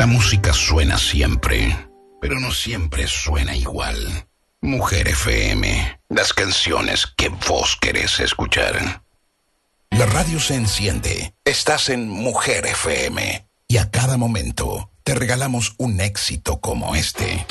La música suena siempre, pero no siempre suena igual. Mujer FM, las canciones que vos querés escuchar. La radio se enciende. Estás en Mujer FM y a cada momento te regalamos un éxito como este.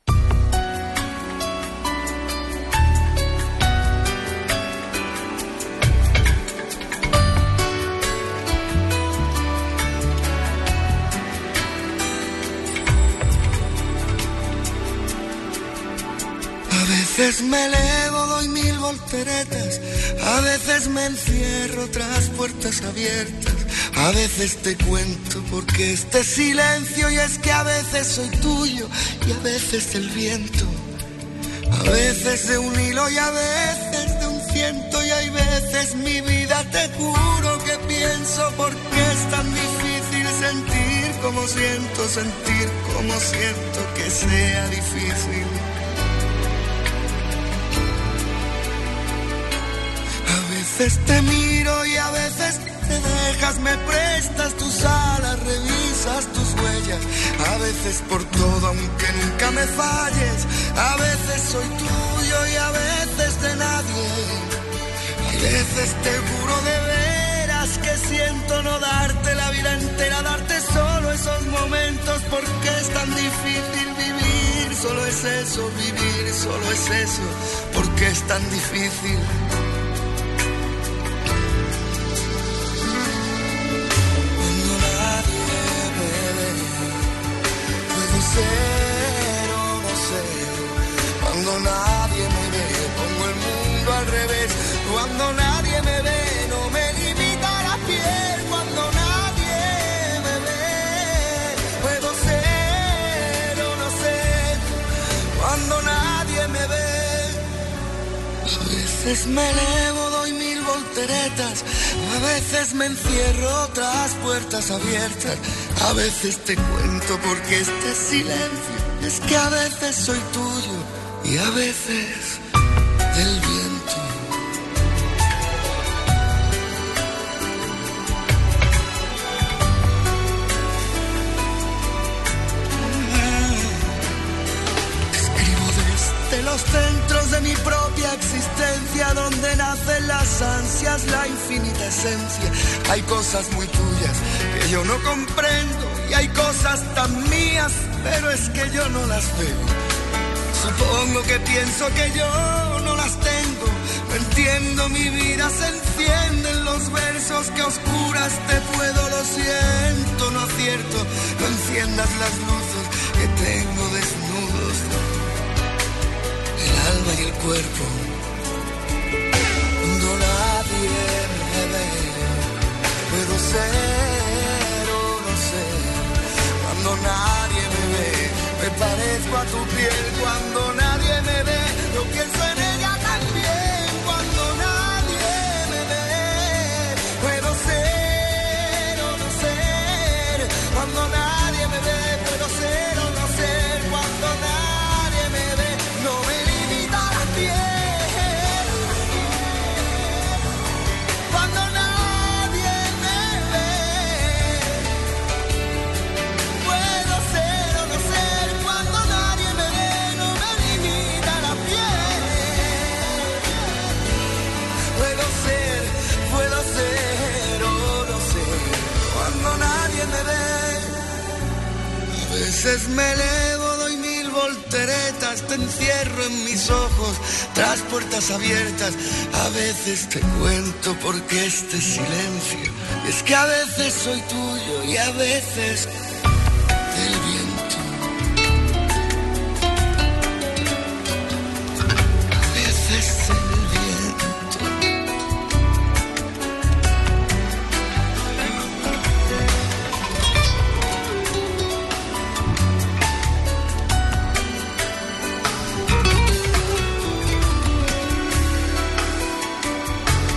A veces me elevo, doy 1000 volteretas, a veces me encierro tras puertas abiertas, a veces te cuento porque este silencio, y es que a veces soy tuyo y a veces del viento, a veces de un hilo y a veces de un ciento, y hay veces mi vida te juro que pienso porque es tan difícil sentir como siento, sentir como siento que sea difícil. A veces te miro y a veces te dejas, me prestas tus alas, revisas tus huellas, a veces por todo aunque nunca me falles, a veces soy tuyo y a veces de nadie, a veces te juro de veras que siento no darte la vida entera, darte solo esos momentos porque es tan difícil vivir, solo es eso, vivir, solo es eso, porque es tan difícil. Ser o no ser, cuando nadie me ve, pongo el mundo al revés, cuando nadie me ve, no me limita la piel, cuando nadie me ve, puedo ser o no ser, cuando nadie me ve, a veces me elevo, doy 1000 volteretas, a veces me encierro tras puertas abiertas, a veces te cuento porque este silencio es que a veces soy tuyo y a veces del viento. Escribo desde los centros de mi propia existencia, donde nacen las ansias, la infinita esencia. Hay cosas muy tuyas que yo no comprendo y hay cosas tan mías, pero es que yo no las veo. Supongo que pienso que yo no las tengo, no entiendo, mi vida se enciende en los versos que a oscuras te puedo, lo siento, no acierto, no enciendas las luces que tengo desnudos, el alma y el cuerpo, cuando nadie me ve, puedo ser o no ser, cuando nadie me ve, me parezco a tu piel, cuando nadie me ve, yo pienso en ella también, cuando nadie me ve, puedo ser o no ser, cuando nadie me ve, puedo ser o no ser, cuando nadie me ve, no me limita la piel, cuando nadie me ve, puedo ser o no ser, cuando nadie me ve, no me limita la piel, puedo ser o no ser, cuando nadie me ve. A veces me elevo, doy 1000 volteretas, te encierro en mis ojos, tras puertas abiertas, a veces te cuento porque este silencio, es que a veces soy tuyo y a veces del viento. A veces el viento.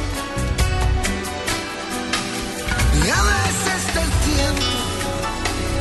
Y a veces del tiempo.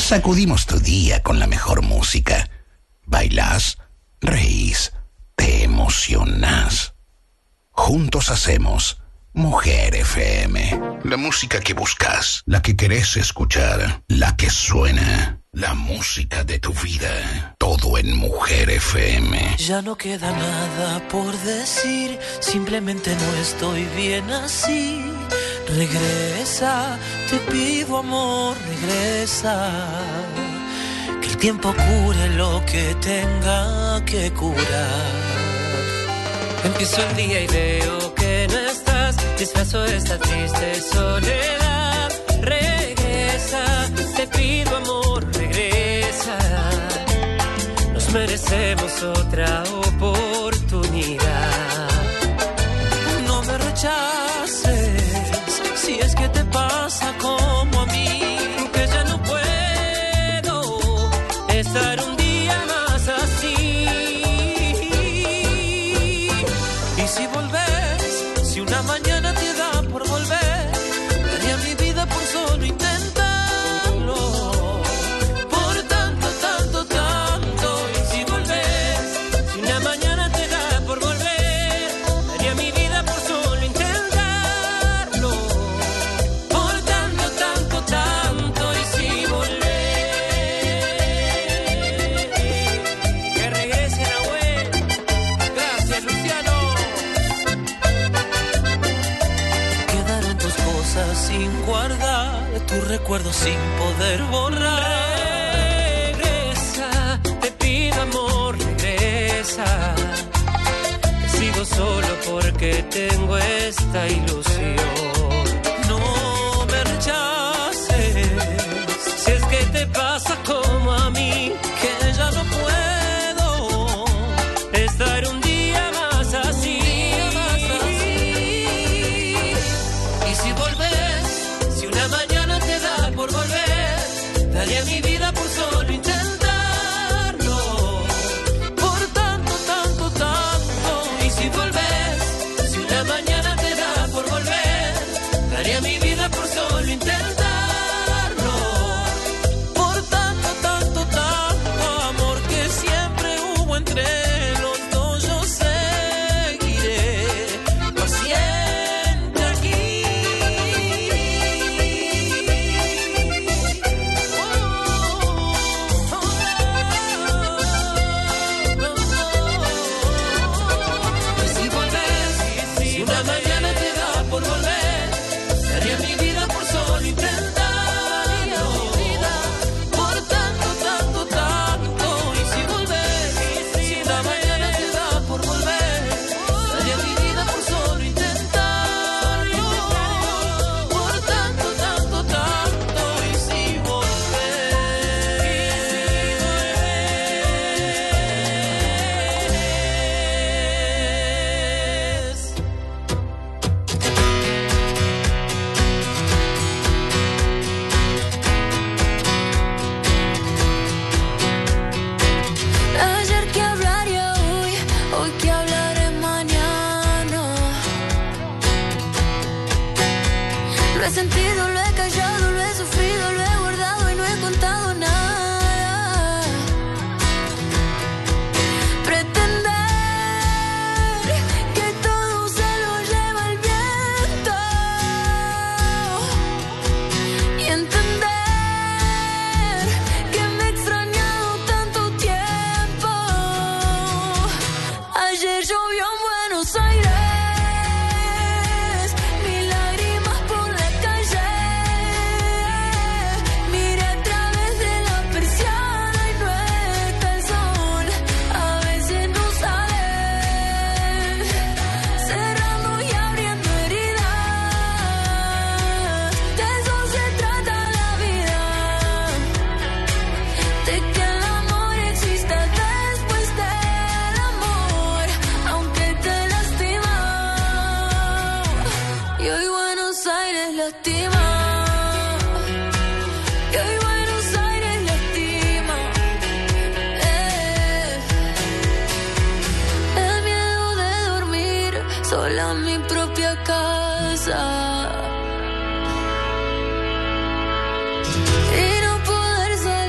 Sacudimos tu día con la mejor música. Bailás, reís, te emocionás. Juntos hacemos Mujer FM. La música que buscas, la que querés escuchar, la que suena, la música de tu vida. Todo en Mujer FM. Ya no queda nada por decir, simplemente no estoy bien así. Regresa, te pido amor, regresa. Que el tiempo cure lo que tenga que curar. Empiezo el día y veo que no estás, disfrazo esta triste soledad. Regresa, te pido amor, regresa. Nos merecemos otra oportunidad. No me rechaces, si es que te pasa como a mí, que ya no puedo estar un día más así. Y si volvés, si una mañana te da por volver, daría mi vida por solo intentarlo. Por tanto, tanto, tanto. Y si volvés, si una mañana te da por volver, daría mi vida por solo intentarlo. Por tanto, tanto, tanto. Y si volvés, que regrese Nahuel. Gracias, Luciano. Quedaron tus cosas sin guardar, tus recuerdos sin poder borrar. Regresa, te pido amor, regresa. Que sigo solo porque tengo esta ilusión. No me rechaces, si es que te pasa como a mí, que ya no puedo estar un día más así. Y si volvés, si una mañana te da por volver, daría mi vida por solo intentarlo. Por tanto, tanto, tanto. Y si volvés, si una mañana te da por volver, daría mi vida por solo intentarlo. Por tanto, tanto, tanto amor que siempre hubo entre los dos, yo seguiré paciente aquí. Y si volvés, si una mañana te da por volver, daría mi vida por solo intentarlo. Por tanto, tanto, tanto. Y si volvés, si una mañana te da por volver, daría mi vida por solo intentarlo. Por tanto, tanto, tanto. Y si volvés. Ayer que hablaría hoy que hablaré mañana. Lo he sentido, lo he callado, lo he sufrido, lo he guardado y no he contado nada. Pretender que todo se lo lleva el viento y entender que me he extrañado tanto tiempo. Ayer llovió en Buenos Aires, mis lágrimas por la calle. Miré a través de la persiana y no está el sol. A veces no sale, cerrando y abriendo heridas. De eso se trata la vida, de que el amor exista después del amor, aunque te lastima. Y hoy Buenos Aires lastima. Y hoy Buenos Aires lastima. El miedo de dormir sola en mi propia casa y no poder salir.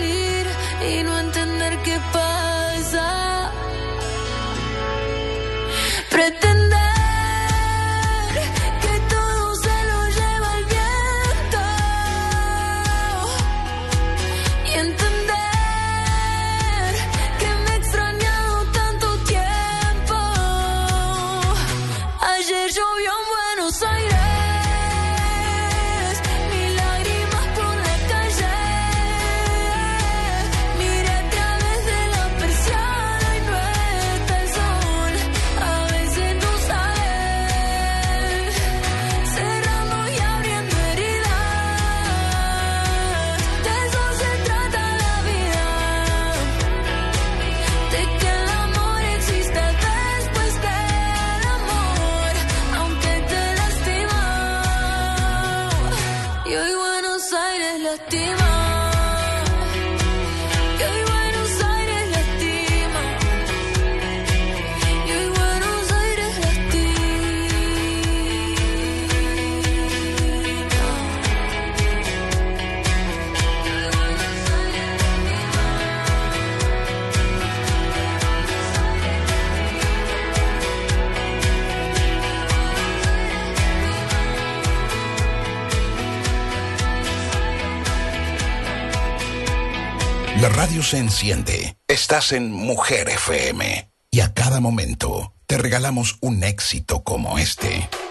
La radio se enciende. Estás en Mujer FM. Y a cada momento te regalamos un éxito como este.